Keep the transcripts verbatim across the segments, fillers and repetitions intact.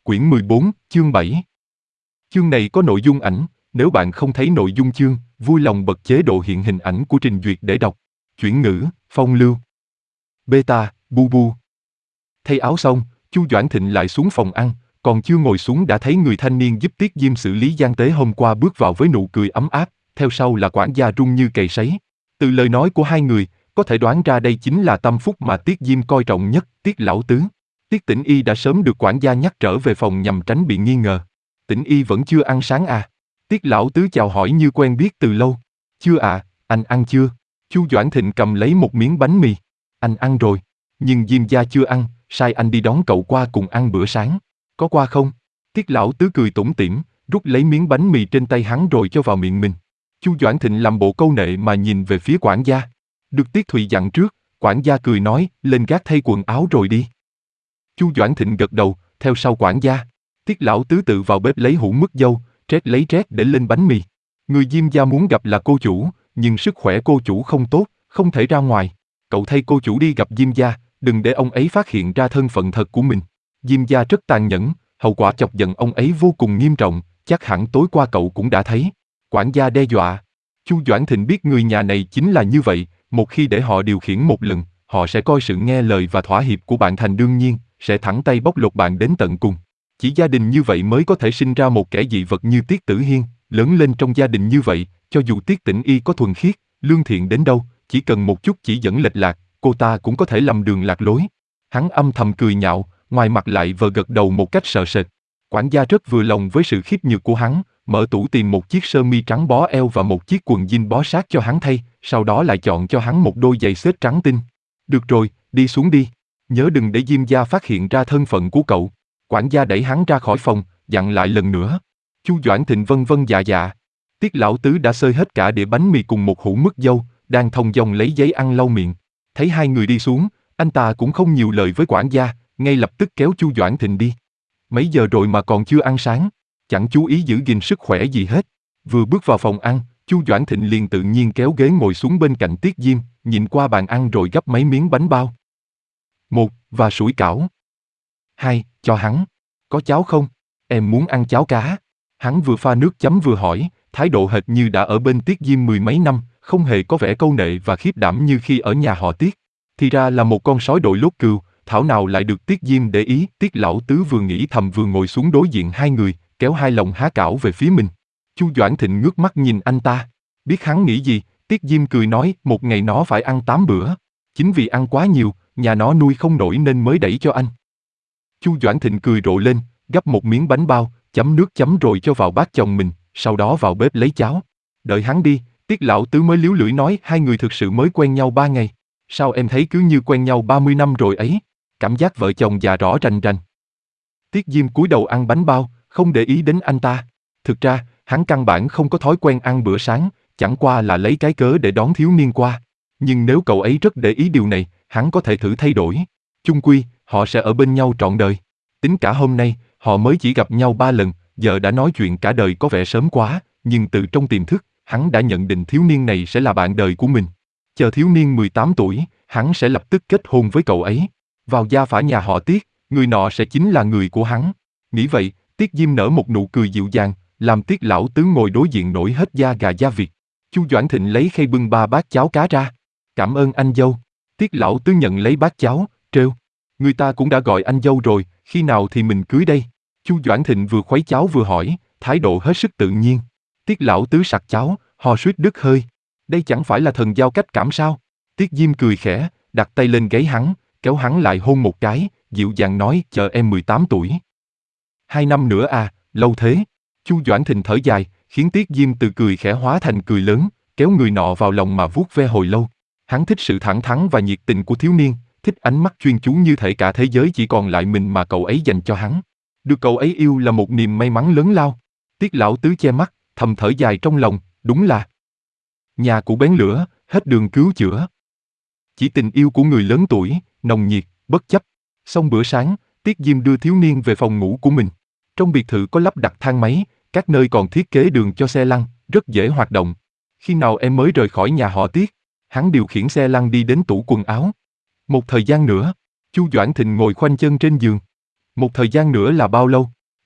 Quyển mười bốn, chương bảy. Chương này có nội dung ảnh, nếu bạn không thấy nội dung chương, vui lòng bật chế độ hiện hình ảnh của trình duyệt để đọc. Chuyển ngữ, phong lưu. Beta, bu bu. Thay áo xong, Chu Doãn Thịnh lại xuống phòng ăn, còn chưa ngồi xuống đã thấy người thanh niên giúp Tiết Diêm xử lý gian tế hôm qua bước vào với nụ cười ấm áp, theo sau là quản gia run như cầy sấy. Từ lời nói của hai người, có thể đoán ra đây chính là tâm phúc mà Tiết Diêm coi trọng nhất, Tiết lão tứ. Tiết Tĩnh Y đã sớm được quản gia nhắc trở về phòng nhằm tránh bị nghi ngờ. Tĩnh Y vẫn chưa ăn sáng à? Tiết lão tứ chào hỏi như quen biết từ lâu. Chưa à, anh ăn chưa? Chu Doãn Thịnh cầm lấy một miếng bánh mì. Anh ăn rồi, nhưng Diêm gia chưa ăn, sai anh đi đón cậu qua cùng ăn bữa sáng. Có qua không? Tiết lão tứ cười tủm tỉm, rút lấy miếng bánh mì trên tay hắn rồi cho vào miệng mình. Chu Doãn Thịnh làm bộ câu nệ mà nhìn về phía quản gia. Được Tiết Thụy dặn trước, quản gia cười nói, lên gác thay quần áo rồi đi. Chu Doãn Thịnh gật đầu, theo sau quản gia. Tiết lão tứ tự vào bếp lấy hũ mứt dâu, trét lấy trét để lên bánh mì. Người Diêm gia muốn gặp là cô chủ, nhưng sức khỏe cô chủ không tốt, không thể ra ngoài. Cậu thay cô chủ đi gặp Diêm gia, đừng để ông ấy phát hiện ra thân phận thật của mình. Diêm gia rất tàn nhẫn, hậu quả chọc giận ông ấy vô cùng nghiêm trọng, chắc hẳn tối qua cậu cũng đã thấy. Quản gia đe dọa. Chu Doãn Thịnh biết người nhà này chính là như vậy, một khi để họ điều khiển một lần, họ sẽ coi sự nghe lời và thỏa hiệp của bạn thành đương nhiên, sẽ thẳng tay bóc lột bạn đến tận cùng. Chỉ gia đình như vậy mới có thể sinh ra một kẻ dị vật như Tiết Tử Hiên, lớn lên trong gia đình như vậy, cho dù Tiết Tĩnh Y có thuần khiết, lương thiện đến đâu, chỉ cần một chút chỉ dẫn lệch lạc, cô ta cũng có thể lầm đường lạc lối. Hắn âm thầm cười nhạo, ngoài mặt lại vờ gật đầu một cách sợ sệt. Quản gia rất vừa lòng với sự khiếp nhược của hắn, mở tủ tìm một chiếc sơ mi trắng bó eo và một chiếc quần jean bó sát cho hắn thay, sau đó lại chọn cho hắn một đôi giày xếch trắng tinh. Được rồi, đi xuống đi. Nhớ đừng để Diêm gia phát hiện ra thân phận của cậu. Quản gia đẩy hắn ra khỏi phòng, dặn lại lần nữa. Chu Doãn Thịnh vân vân dạ dạ. Tiết lão tứ đã xơi hết cả đĩa bánh mì cùng một hũ mứt dâu, đang thông dong lấy giấy ăn lau miệng. Thấy hai người đi xuống, anh ta cũng không nhiều lời với quản gia, ngay lập tức kéo Chu Doãn Thịnh đi. Mấy giờ rồi mà còn chưa ăn sáng, chẳng chú ý giữ gìn sức khỏe gì hết. Vừa bước vào phòng ăn, Chu Doãn Thịnh liền tự nhiên kéo ghế ngồi xuống bên cạnh Tiết Diêm, nhìn qua bàn ăn rồi gấp mấy miếng bánh bao. Một, và sủi cảo. Hai, cho hắn. Có cháo không? Em muốn ăn cháo cá. Hắn vừa pha nước chấm vừa hỏi, thái độ hệt như đã ở bên Tiết Diêm mười mấy năm, không hề có vẻ câu nệ và khiếp đảm như khi ở nhà họ Tiết. Thì ra là một con sói đội lốt cừu, thảo nào lại được Tiết Diêm để ý. Tiết lão tứ vừa nghĩ thầm vừa ngồi xuống đối diện hai người, kéo hai lồng há cảo về phía mình. Chu Doãn Thịnh ngước mắt nhìn anh ta, biết hắn nghĩ gì. Tiết Diêm cười nói, một ngày nó phải ăn tám bữa. Chính vì ăn quá nhiều, nhà nó nuôi không nổi nên mới đẩy cho anh. Chu Doãn Thịnh cười rộ lên, gắp một miếng bánh bao, chấm nước chấm rồi cho vào bát chồng mình, sau đó vào bếp lấy cháo. Đợi hắn đi, Tiết lão tứ mới líu lưỡi nói, hai người thực sự mới quen nhau ba ngày. Sao em thấy cứ như quen nhau ba mươi năm rồi ấy? Cảm giác vợ chồng già rõ rành rành. Tiết Diêm cúi đầu ăn bánh bao, không để ý đến anh ta. Thực ra, hắn căn bản không có thói quen ăn bữa sáng, chẳng qua là lấy cái cớ để đón thiếu niên qua. Nhưng nếu cậu ấy rất để ý điều này, hắn có thể thử thay đổi. Chung quy, họ sẽ ở bên nhau trọn đời. Tính cả hôm nay, họ mới chỉ gặp nhau ba lần, giờ đã nói chuyện cả đời có vẻ sớm quá, nhưng từ trong tiềm thức, hắn đã nhận định thiếu niên này sẽ là bạn đời của mình. Chờ thiếu niên mười tám tuổi, hắn sẽ lập tức kết hôn với cậu ấy. Vào gia phả nhà họ Tiết, người nọ sẽ chính là người của hắn. Nghĩ vậy, Tiết Diêm nở một nụ cười dịu dàng, làm Tiết lão tứ ngồi đối diện nổi hết da gà da vịt. Chu Doãn Thịnh lấy khay bưng ba bát cháo cá ra. Cảm ơn anh dâu. Tiết lão tứ nhận lấy bát cháo, trêu. Người ta cũng đã gọi anh dâu rồi, khi nào thì mình cưới đây? Chu Doãn Thịnh vừa khuấy cháo vừa hỏi, thái độ hết sức tự nhiên. Tiết lão tứ sặc cháo, ho suýt đứt hơi. Đây chẳng phải là thần giao cách cảm sao? Tiết Diêm cười khẽ, đặt tay lên gáy hắn, kéo hắn lại hôn một cái, dịu dàng nói, chờ em mười tám tuổi. Hai năm nữa à, lâu thế. Chu Doãn Thịnh thở dài, khiến Tiết Diêm từ cười khẽ hóa thành cười lớn, kéo người nọ vào lòng mà vuốt ve hồi lâu. Hắn thích sự thẳng thắn và nhiệt tình của thiếu niên, thích ánh mắt chuyên chú như thể cả thế giới chỉ còn lại mình mà cậu ấy dành cho hắn. Được cậu ấy yêu là một niềm may mắn lớn lao. Tiết lão tứ che mắt, thầm thở dài trong lòng, đúng là nhà cũ bén lửa, hết đường cứu chữa. Chỉ tình yêu của người lớn tuổi, nồng nhiệt, bất chấp. Xong bữa sáng, Tiết Diêm đưa thiếu niên về phòng ngủ của mình. Trong biệt thự có lắp đặt thang máy, các nơi còn thiết kế đường cho xe lăn, rất dễ hoạt động. Khi nào em mới rời khỏi nhà họ Tiết? Hắn điều khiển xe lăn đi đến tủ quần áo. Một thời gian nữa. Chu Doãn Thịnh ngồi khoanh chân trên giường. Một thời gian nữa là bao lâu?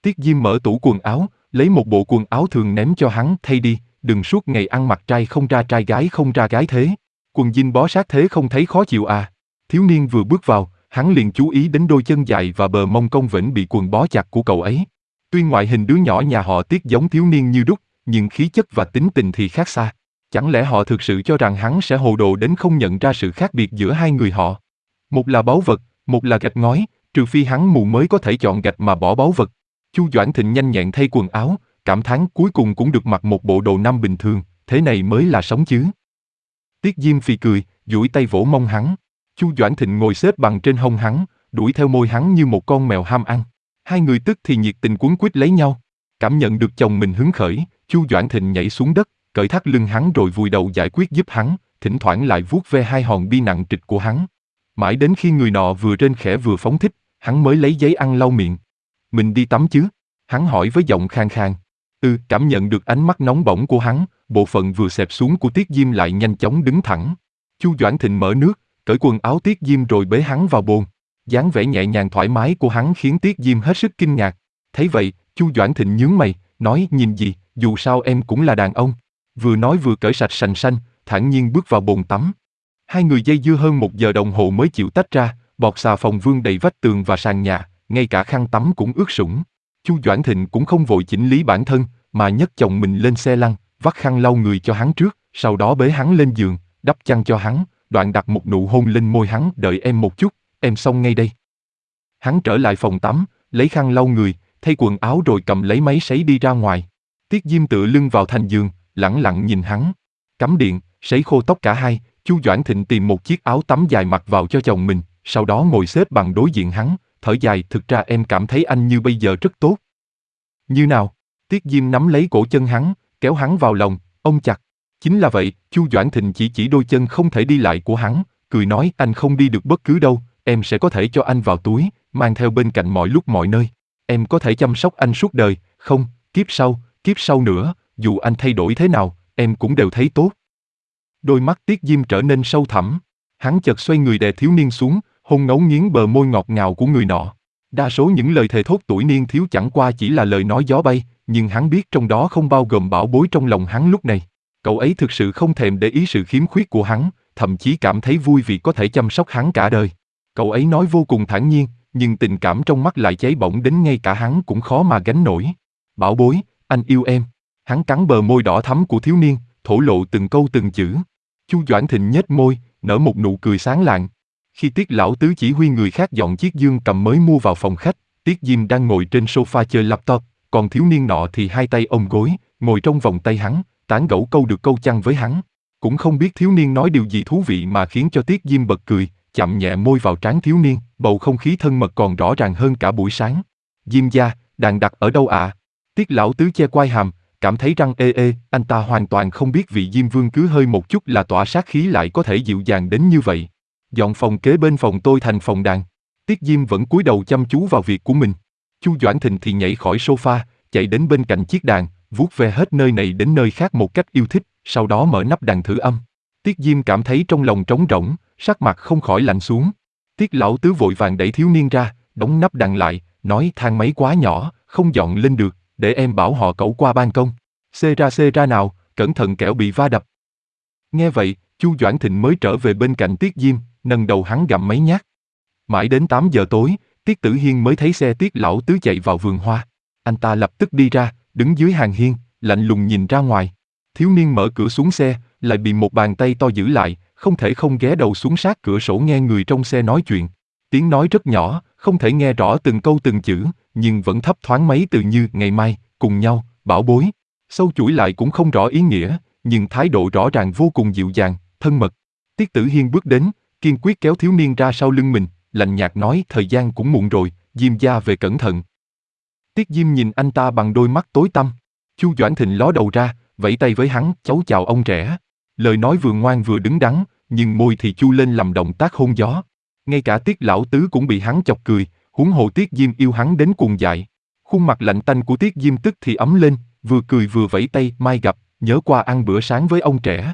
Tiết Diêm mở tủ quần áo, lấy một bộ quần áo thường ném cho hắn thay đi, đừng suốt ngày ăn mặc trai không ra trai gái không ra gái thế. Quần jean bó sát thế không thấy khó chịu à. Thiếu niên vừa bước vào, hắn liền chú ý đến đôi chân dài và bờ mông cong vểnh bị quần bó chặt của cậu ấy. Tuy ngoại hình đứa nhỏ nhà họ Tiết giống thiếu niên như đúc, nhưng khí chất và tính tình thì khác xa. Chẳng lẽ họ thực sự cho rằng hắn sẽ hồ đồ đến không nhận ra sự khác biệt giữa hai người họ? Một là báu vật, một là gạch ngói, trừ phi hắn mù mới có thể chọn gạch mà bỏ báu vật. Chu Doãn Thịnh nhanh nhẹn thay quần áo, cảm thán cuối cùng cũng được mặc một bộ đồ nam bình thường, thế này mới là sống chứ. Tiết Diêm phì cười, duỗi tay vỗ mông hắn. Chu Doãn Thịnh ngồi xếp bằng trên hông hắn, đuổi theo môi hắn như một con mèo ham ăn. Hai người tức thì nhiệt tình quấn quýt lấy nhau. Cảm nhận được chồng mình hứng khởi, Chu Doãn Thịnh nhảy xuống đất, cởi thắt lưng hắn rồi vùi đầu giải quyết giúp hắn, thỉnh thoảng lại vuốt ve hai hòn bi nặng trịch của hắn. Mãi đến khi người nọ vừa rên khẽ vừa phóng thích, hắn mới lấy giấy ăn lau miệng. Mình đi tắm chứ? Hắn hỏi với giọng khàn khàn. Ừ, cảm nhận được ánh mắt nóng bỏng của hắn, bộ phận vừa xẹp xuống của Tiết Diêm lại nhanh chóng đứng thẳng. Chu Doãn Thịnh mở nước, cởi quần áo Tiết Diêm rồi bế hắn vào bồn. Dáng vẻ nhẹ nhàng thoải mái của hắn khiến Tiết Diêm hết sức kinh ngạc. Thấy vậy, Chu Doãn Thịnh nhướng mày, nói nhìn gì, dù sao em cũng là đàn ông. Vừa nói vừa cởi sạch sành sanh, thản nhiên bước vào bồn tắm. Hai người dây dưa hơn một giờ đồng hồ mới chịu tách ra, bọt xà phòng vương đầy vách tường và sàn nhà, ngay cả khăn tắm cũng ướt sũng. Chu Doãn Thịnh cũng không vội chỉnh lý bản thân, mà nhấc chồng mình lên xe lăn, vắt khăn lau người cho hắn trước, sau đó bế hắn lên giường, đắp chăn cho hắn, đoạn đặt một nụ hôn lên môi hắn. Đợi em một chút, em xong ngay đây. Hắn trở lại phòng tắm, lấy khăn lau người, thay quần áo rồi cầm lấy máy sấy đi ra ngoài. Tiết Diêm tựa lưng vào thành giường, lẳng lặng nhìn hắn. Cắm điện, sấy khô tóc cả hai, Chu Doãn Thịnh tìm một chiếc áo tắm dài mặc vào cho chồng mình, sau đó ngồi xếp bằng đối diện hắn, thở dài. Thực ra em cảm thấy anh như bây giờ rất tốt. Như nào? Tiết Diêm nắm lấy cổ chân hắn, kéo hắn vào lòng, ôm chặt. Chính là vậy, Chu Doãn Thịnh chỉ chỉ đôi chân không thể đi lại của hắn, cười nói anh không đi được bất cứ đâu, em sẽ có thể cho anh vào túi, mang theo bên cạnh mọi lúc mọi nơi. Em có thể chăm sóc anh suốt đời, không, kiếp sau, kiếp sau nữa, dù anh thay đổi thế nào, em cũng đều thấy tốt. Đôi mắt Tiết Diêm trở nên sâu thẳm, hắn chợt xoay người đè thiếu niên xuống, hôn ngấu nghiến bờ môi ngọt ngào của người nọ. Đa số những lời thề thốt tuổi niên thiếu chẳng qua chỉ là lời nói gió bay, nhưng hắn biết trong đó không bao gồm bảo bối trong lòng hắn lúc này. Cậu ấy thực sự không thèm để ý sự khiếm khuyết của hắn, thậm chí cảm thấy vui vì có thể chăm sóc hắn cả đời. Cậu ấy nói vô cùng thản nhiên, nhưng tình cảm trong mắt lại cháy bỏng đến ngay cả hắn cũng khó mà gánh nổi. Bảo bối, anh yêu em. Hắn cắn bờ môi đỏ thắm của thiếu niên, thổ lộ từng câu từng chữ. Chu Doãn Thịnh nhếch môi, nở một nụ cười sáng lạng. Khi Tiết lão tứ chỉ huy người khác dọn chiếc dương cầm mới mua vào phòng khách, Tiết Diêm đang ngồi trên sofa chơi laptop, còn thiếu niên nọ thì hai tay ôm gối, ngồi trong vòng tay hắn, tán gẫu câu được câu chăng với hắn. Cũng không biết thiếu niên nói điều gì thú vị mà khiến cho Tiết Diêm bật cười, chạm nhẹ môi vào trán thiếu niên, bầu không khí thân mật còn rõ ràng hơn cả buổi sáng. Diêm gia, đàn đặt ở đâu ạ? À? Tiết lão tứ che quai hàm, cảm thấy răng ê ê, anh ta hoàn toàn không biết vị Diêm vương cứ hơi một chút là tỏa sát khí lại có thể dịu dàng đến như vậy. Dọn phòng kế bên phòng tôi thành phòng đàn. Tiết Diêm vẫn cúi đầu chăm chú vào việc của mình. Chu Doãn Thịnh thì nhảy khỏi sofa, chạy đến bên cạnh chiếc đàn, vuốt ve hết nơi này đến nơi khác một cách yêu thích, sau đó mở nắp đàn thử âm. Tiết Diêm cảm thấy trong lòng trống rỗng, sắc mặt không khỏi lạnh xuống. Tiết lão tứ vội vàng đẩy thiếu niên ra, đóng nắp đàn lại, nói thang máy quá nhỏ, không dọn lên được, để em bảo họ cẩu qua ban công. Xê ra xê ra nào, cẩn thận kẻo bị va đập. Nghe vậy, Chu Doãn Thịnh mới trở về bên cạnh Tiết Diêm, nâng đầu hắn gặm mấy nhát. Mãi đến tám giờ tối, Tiết Tử Hiên mới thấy xe Tiết lão tứ chạy vào vườn hoa. Anh ta lập tức đi ra, đứng dưới hàng hiên, lạnh lùng nhìn ra ngoài. Thiếu niên mở cửa xuống xe, lại bị một bàn tay to giữ lại, không thể không ghé đầu xuống sát cửa sổ nghe người trong xe nói chuyện. Tiếng nói rất nhỏ, không thể nghe rõ từng câu từng chữ, nhưng vẫn thấp thoáng mấy từ như ngày mai, cùng nhau, bảo bối. Sâu chuỗi lại cũng không rõ ý nghĩa, nhưng thái độ rõ ràng vô cùng dịu dàng, thân mật. Tiết Tử Hiên bước đến, kiên quyết kéo thiếu niên ra sau lưng mình, lạnh nhạt nói thời gian cũng muộn rồi, Diêm gia về cẩn thận. Tiết Diêm nhìn anh ta bằng đôi mắt tối tăm. Chu Doãn Thịnh ló đầu ra, vẫy tay với hắn, cháu chào ông rẻ. Lời nói vừa ngoan vừa đứng đắn, nhưng môi thì chu lên làm động tác hôn gió. Ngay cả Tiết lão tứ cũng bị hắn chọc cười, huống hồ Tiết Diêm yêu hắn đến cuồng dại. Khuôn mặt lạnh tanh của Tiết Diêm tức thì ấm lên, vừa cười vừa vẫy tay, mai gặp, nhớ qua ăn bữa sáng với ông trẻ.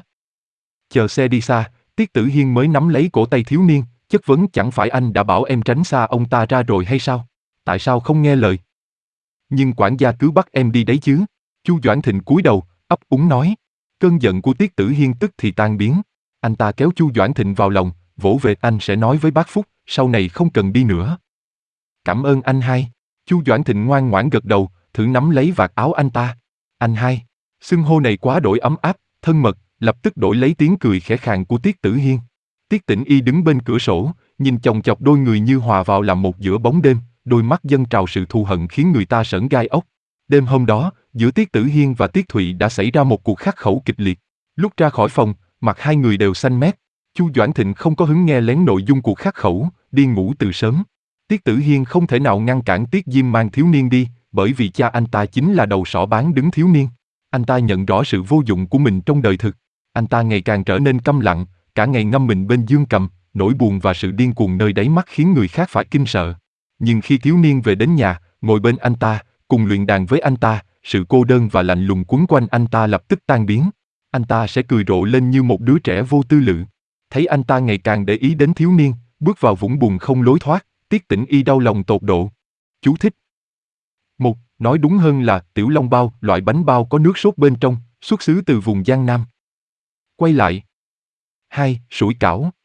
Chờ xe đi xa, Tiết Tử Hiên mới nắm lấy cổ tay thiếu niên, chất vấn chẳng phải anh đã bảo em tránh xa ông ta ra rồi hay sao? Tại sao không nghe lời? Nhưng quản gia cứ bắt em đi đấy chứ. Chu Doãn Thịnh cúi đầu, ấp úng nói. Cơn giận của Tiết Tử Hiên tức thì tan biến. Anh ta kéo Chu Doãn Thịnh vào lòng, vỗ về. Anh sẽ nói với bác Phúc, sau này không cần đi nữa. Cảm ơn anh hai. Chu Doãn Thịnh ngoan ngoãn gật đầu, thử nắm lấy vạt áo anh ta. Anh hai. Xưng hô này quá đổi ấm áp, thân mật, lập tức đổi lấy tiếng cười khẽ khàng của Tiết Tử Hiên. Tiết Tĩnh Y đứng bên cửa sổ, nhìn chòng chọc đôi người như hòa vào làm một giữa bóng đêm, đôi mắt dâng trào sự thù hận khiến người ta sởn gai ốc. Đêm hôm đó, giữa Tiết Tử Hiên và Tiết Thụy đã xảy ra một cuộc khắc khẩu kịch liệt. Lúc ra khỏi phòng, mặt hai người đều xanh mét. Chu Doãn Thịnh không có hứng nghe lén nội dung cuộc khắc khẩu, đi ngủ từ sớm. Tiết Tử Hiên không thể nào ngăn cản Tiết Diêm mang thiếu niên đi, bởi vì cha anh ta chính là đầu sỏ bán đứng thiếu niên. Anh ta nhận rõ sự vô dụng của mình trong đời thực. Anh ta ngày càng trở nên câm lặng, cả ngày ngâm mình bên dương cầm, nỗi buồn và sự điên cuồng nơi đáy mắt khiến người khác phải kinh sợ. Nhưng khi thiếu niên về đến nhà, ngồi bên anh ta, cùng luyện đàn với anh ta, sự cô đơn và lạnh lùng quấn quanh anh ta lập tức tan biến. Anh ta sẽ cười rộ lên như một đứa trẻ vô tư lự. Thấy anh ta ngày càng để ý đến thiếu niên, bước vào vũng bùn không lối thoát, Tiết Tĩnh Y đau lòng tột độ. Chú thích. Một, nói đúng hơn là tiểu long bao, loại bánh bao có nước sốt bên trong, xuất xứ từ vùng Giang Nam. Quay lại. Hai, sủi cảo.